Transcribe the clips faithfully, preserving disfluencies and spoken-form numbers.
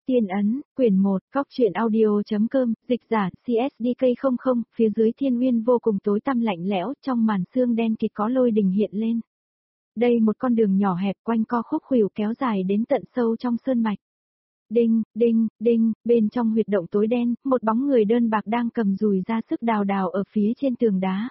Tiên ấn, quyển một, Cóc truyện audio.com, dịch giả, xê ét đê ca không không, phía dưới thiên nguyên vô cùng tối tăm lạnh lẽo, trong màn sương đen kịt có lôi đình hiện lên. Đây một con đường nhỏ hẹp quanh co khúc khuỷu kéo dài đến tận sâu trong sơn mạch. Đinh, đinh, đinh, bên trong huyệt động tối đen, một bóng người đơn bạc đang cầm dùi ra sức đào đào ở phía trên tường đá.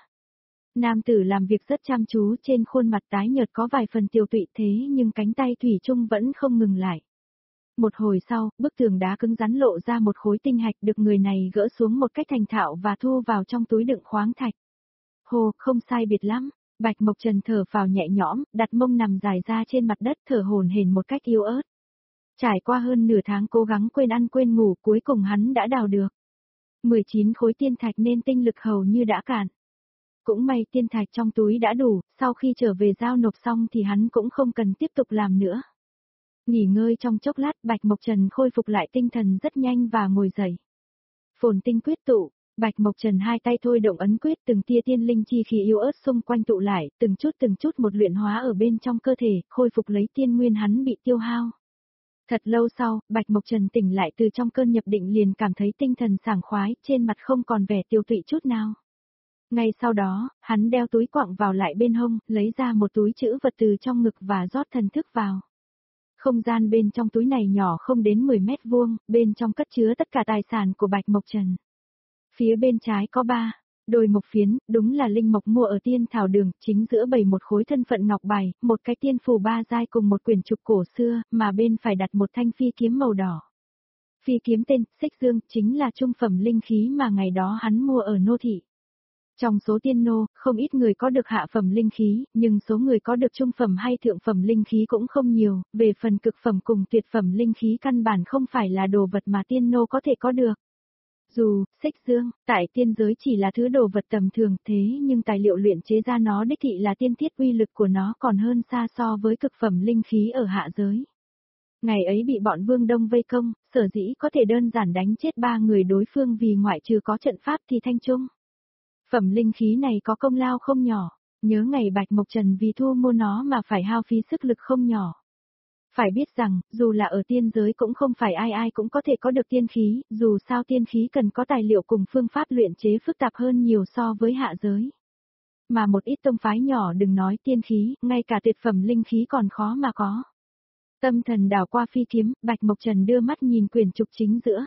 Nam tử làm việc rất chăm chú, trên khuôn mặt tái nhợt có vài phần tiều tụy thế nhưng cánh tay thủy chung vẫn không ngừng lại. Một hồi sau, bức tường đá cứng rắn lộ ra một khối tinh hạch được người này gỡ xuống một cách thành thạo và thu vào trong túi đựng khoáng thạch. Hồ, không sai biệt lắm. Bạch Mộc Trần thở phào nhẹ nhõm, đặt mông nằm dài ra trên mặt đất thở hổn hển một cách yếu ớt. Trải qua hơn nửa tháng cố gắng quên ăn quên ngủ, cuối cùng hắn đã đào được mười chín khối tiên thạch nên tinh lực hầu như đã cạn. Cũng may tiên thạch trong túi đã đủ, sau khi trở về giao nộp xong thì hắn cũng không cần tiếp tục làm nữa. Nghỉ ngơi trong chốc lát, Bạch Mộc Trần khôi phục lại tinh thần rất nhanh và ngồi dậy. Phồn tinh quyết tụ, Bạch Mộc Trần hai tay thôi động ấn quyết, từng tia tiên linh chi khí yếu ớt xung quanh tụ lại, từng chút từng chút một luyện hóa ở bên trong cơ thể, khôi phục lấy tiên nguyên hắn bị tiêu hao. Thật lâu sau, Bạch Mộc Trần tỉnh lại từ trong cơn nhập định liền cảm thấy tinh thần sảng khoái, trên mặt không còn vẻ tiêu tụy chút nào. Ngay sau đó, hắn đeo túi quặng vào lại bên hông, lấy ra một túi trữ vật từ trong ngực và rót thần thức vào. Không gian bên trong túi này nhỏ không đến mười mét vuông, bên trong cất chứa tất cả tài sản của Bạch Mộc Trần. Phía bên trái có ba đôi mộc phiến, đúng là linh mộc mua ở tiên thảo đường, chính giữa bày một khối thân phận ngọc bài, một cái tiên phù ba giai cùng một quyển trục cổ xưa, mà bên phải đặt một thanh phi kiếm màu đỏ. Phi kiếm tên, Xích Dương, chính là trung phẩm linh khí mà ngày đó hắn mua ở nô thị. Trong số tiên nô, không ít người có được hạ phẩm linh khí, nhưng số người có được trung phẩm hay thượng phẩm linh khí cũng không nhiều, về phần cực phẩm cùng tuyệt phẩm linh khí căn bản không phải là đồ vật mà tiên nô có thể có được. Dù, Xích Dương, tại tiên giới chỉ là thứ đồ vật tầm thường thế nhưng tài liệu luyện chế ra nó đích thị là tiên thiết, uy lực của nó còn hơn xa so với cực phẩm linh khí ở hạ giới. Ngày ấy bị bọn Vương Đông vây công, sở dĩ có thể đơn giản đánh chết ba người đối phương vì ngoại trừ có trận pháp thì thanh trung. Phẩm linh khí này có công lao không nhỏ, nhớ ngày Bạch Mộc Trần vì thu mua nó mà phải hao phí sức lực không nhỏ. Phải biết rằng, dù là ở tiên giới cũng không phải ai ai cũng có thể có được tiên khí, dù sao tiên khí cần có tài liệu cùng phương pháp luyện chế phức tạp hơn nhiều so với hạ giới. Mà một ít tông phái nhỏ đừng nói tiên khí, ngay cả tuyệt phẩm linh khí còn khó mà có. Tâm thần đảo qua phi kiếm, Bạch Mộc Trần đưa mắt nhìn quyển trục chính giữa.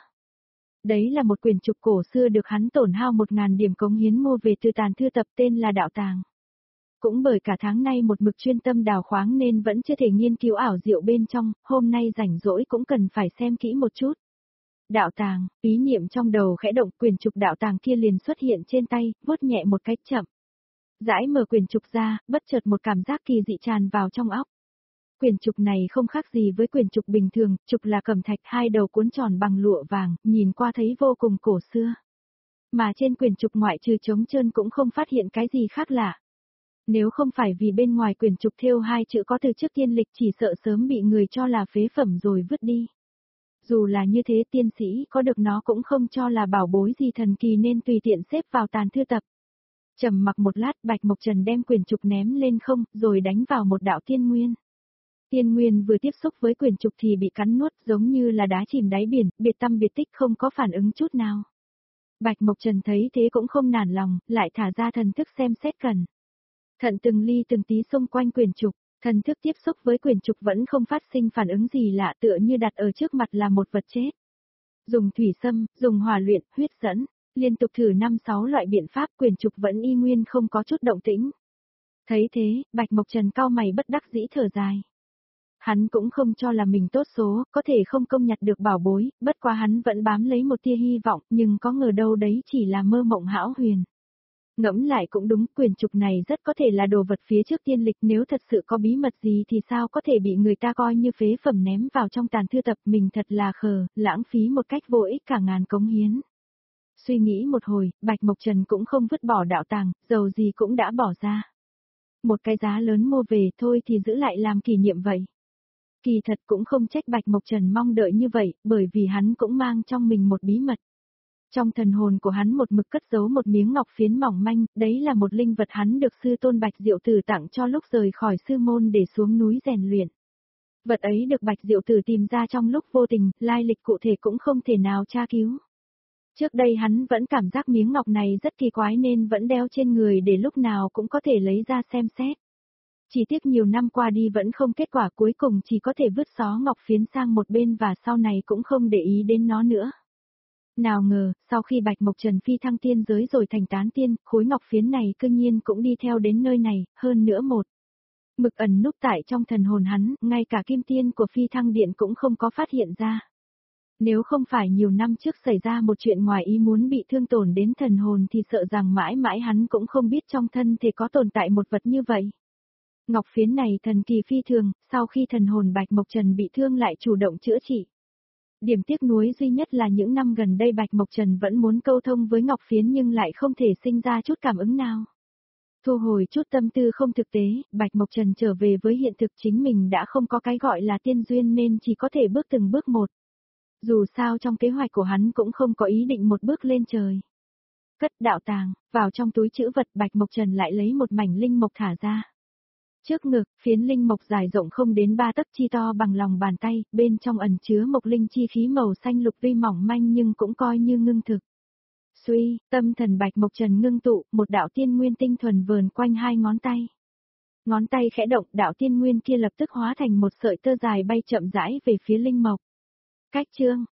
Đấy là một quyển trục cổ xưa được hắn tổn hao một ngàn điểm cống hiến mua về từ tàn thư tập tên là Đạo Tàng. Cũng bởi cả tháng nay một mực chuyên tâm đào khoáng nên vẫn chưa thể nghiên cứu ảo diệu bên trong, hôm nay rảnh rỗi cũng cần phải xem kỹ một chút. Đạo Tàng, ý niệm trong đầu khẽ động, quyển trục Đạo Tàng kia liền xuất hiện trên tay, vuốt nhẹ một cách chậm. Rãi mở quyển trục ra, bất chợt một cảm giác kỳ dị tràn vào trong óc. Quyển trục này không khác gì với quyển trục bình thường, trục là cẩm thạch, hai đầu cuốn tròn bằng lụa vàng, nhìn qua thấy vô cùng cổ xưa. Mà trên quyển trục ngoại trừ trống trơn cũng không phát hiện cái gì khác lạ. Nếu không phải vì bên ngoài quyển trục thêu hai chữ có từ trước tiên lịch chỉ sợ sớm bị người cho là phế phẩm rồi vứt đi. Dù là như thế tiên sĩ có được nó cũng không cho là bảo bối gì thần kỳ nên tùy tiện xếp vào tàn thư tập. Trầm mặc một lát, Bạch Mộc Trần đem quyển trục ném lên không, rồi đánh vào một đạo tiên nguyên. Tiên nguyên vừa tiếp xúc với quyển trục thì bị cắn nuốt giống như là đá chìm đáy biển, biệt tâm biệt tích không có phản ứng chút nào. Bạch Mộc Trần thấy thế cũng không nản lòng, lại thả ra thần thức xem xét cẩn thận từng ly từng tí xung quanh quyển trục, thần thức tiếp xúc với quyển trục vẫn không phát sinh phản ứng gì lạ, tựa như đặt ở trước mặt là một vật chết. Dùng thủy xâm, dùng hỏa luyện, huyết dẫn, liên tục thử năm sáu loại biện pháp, quyển trục vẫn y nguyên không có chút động tĩnh. Thấy thế, Bạch Mộc Trần cau mày bất đắc dĩ thở dài. Hắn cũng không cho là mình tốt số, có thể không công nhặt được bảo bối, bất quá hắn vẫn bám lấy một tia hy vọng, nhưng có ngờ đâu đấy chỉ là mơ mộng hão huyền. Ngẫm lại cũng đúng, quyển trục này rất có thể là đồ vật phía trước tiên lịch, nếu thật sự có bí mật gì thì sao có thể bị người ta coi như phế phẩm ném vào trong tàn thư tập, mình thật là khờ, lãng phí một cách vô ích cả ngàn cống hiến. Suy nghĩ một hồi, Bạch Mộc Trần cũng không vứt bỏ Đạo Tàng, dầu gì cũng đã bỏ ra. Một cái giá lớn mua về thôi thì giữ lại làm kỷ niệm vậy. Kỳ thật cũng không trách Bạch Mộc Trần mong đợi như vậy, bởi vì hắn cũng mang trong mình một bí mật. Trong thần hồn của hắn một mực cất giấu một miếng ngọc phiến mỏng manh, đấy là một linh vật hắn được sư tôn Bạch Diệu Tử tặng cho lúc rời khỏi sư môn để xuống núi rèn luyện. Vật ấy được Bạch Diệu Tử tìm ra trong lúc vô tình, lai lịch cụ thể cũng không thể nào tra cứu. Trước đây hắn vẫn cảm giác miếng ngọc này rất kỳ quái nên vẫn đeo trên người để lúc nào cũng có thể lấy ra xem xét. Chỉ tiếc nhiều năm qua đi vẫn không kết quả, cuối cùng chỉ có thể vứt xó ngọc phiến sang một bên và sau này cũng không để ý đến nó nữa. Nào ngờ, sau khi Bạch Mộc Trần phi thăng tiên giới rồi thành tán tiên, khối ngọc phiến này cương nhiên cũng đi theo đến nơi này, hơn nữa một. Mực ẩn núp tại trong thần hồn hắn, ngay cả kim tiên của phi thăng điện cũng không có phát hiện ra. Nếu không phải nhiều năm trước xảy ra một chuyện ngoài ý muốn bị thương tổn đến thần hồn thì sợ rằng mãi mãi hắn cũng không biết trong thân thể có tồn tại một vật như vậy. Ngọc phiến này thần kỳ phi thường, sau khi thần hồn Bạch Mộc Trần bị thương lại chủ động chữa trị. Điểm tiếc nuối duy nhất là những năm gần đây Bạch Mộc Trần vẫn muốn câu thông với Ngọc phiến nhưng lại không thể sinh ra chút cảm ứng nào. Thu hồi chút tâm tư không thực tế, Bạch Mộc Trần trở về với hiện thực, chính mình đã không có cái gọi là tiên duyên nên chỉ có thể bước từng bước một. Dù sao trong kế hoạch của hắn cũng không có ý định một bước lên trời. Cất đạo tàng, vào trong túi trữ vật Bạch Mộc Trần lại lấy một mảnh linh mộc thả ra. Trước ngực, phiến linh mộc dài rộng không đến ba tấc chi to bằng lòng bàn tay, bên trong ẩn chứa mộc linh chi khí màu xanh lục vi mỏng manh nhưng cũng coi như ngưng thực. Suy, tâm thần Bạch Mộc Trần ngưng tụ, một đạo tiên nguyên tinh thuần vờn quanh hai ngón tay. Ngón tay khẽ động, đạo tiên nguyên kia lập tức hóa thành một sợi tơ dài bay chậm rãi về phía linh mộc. Cách chương,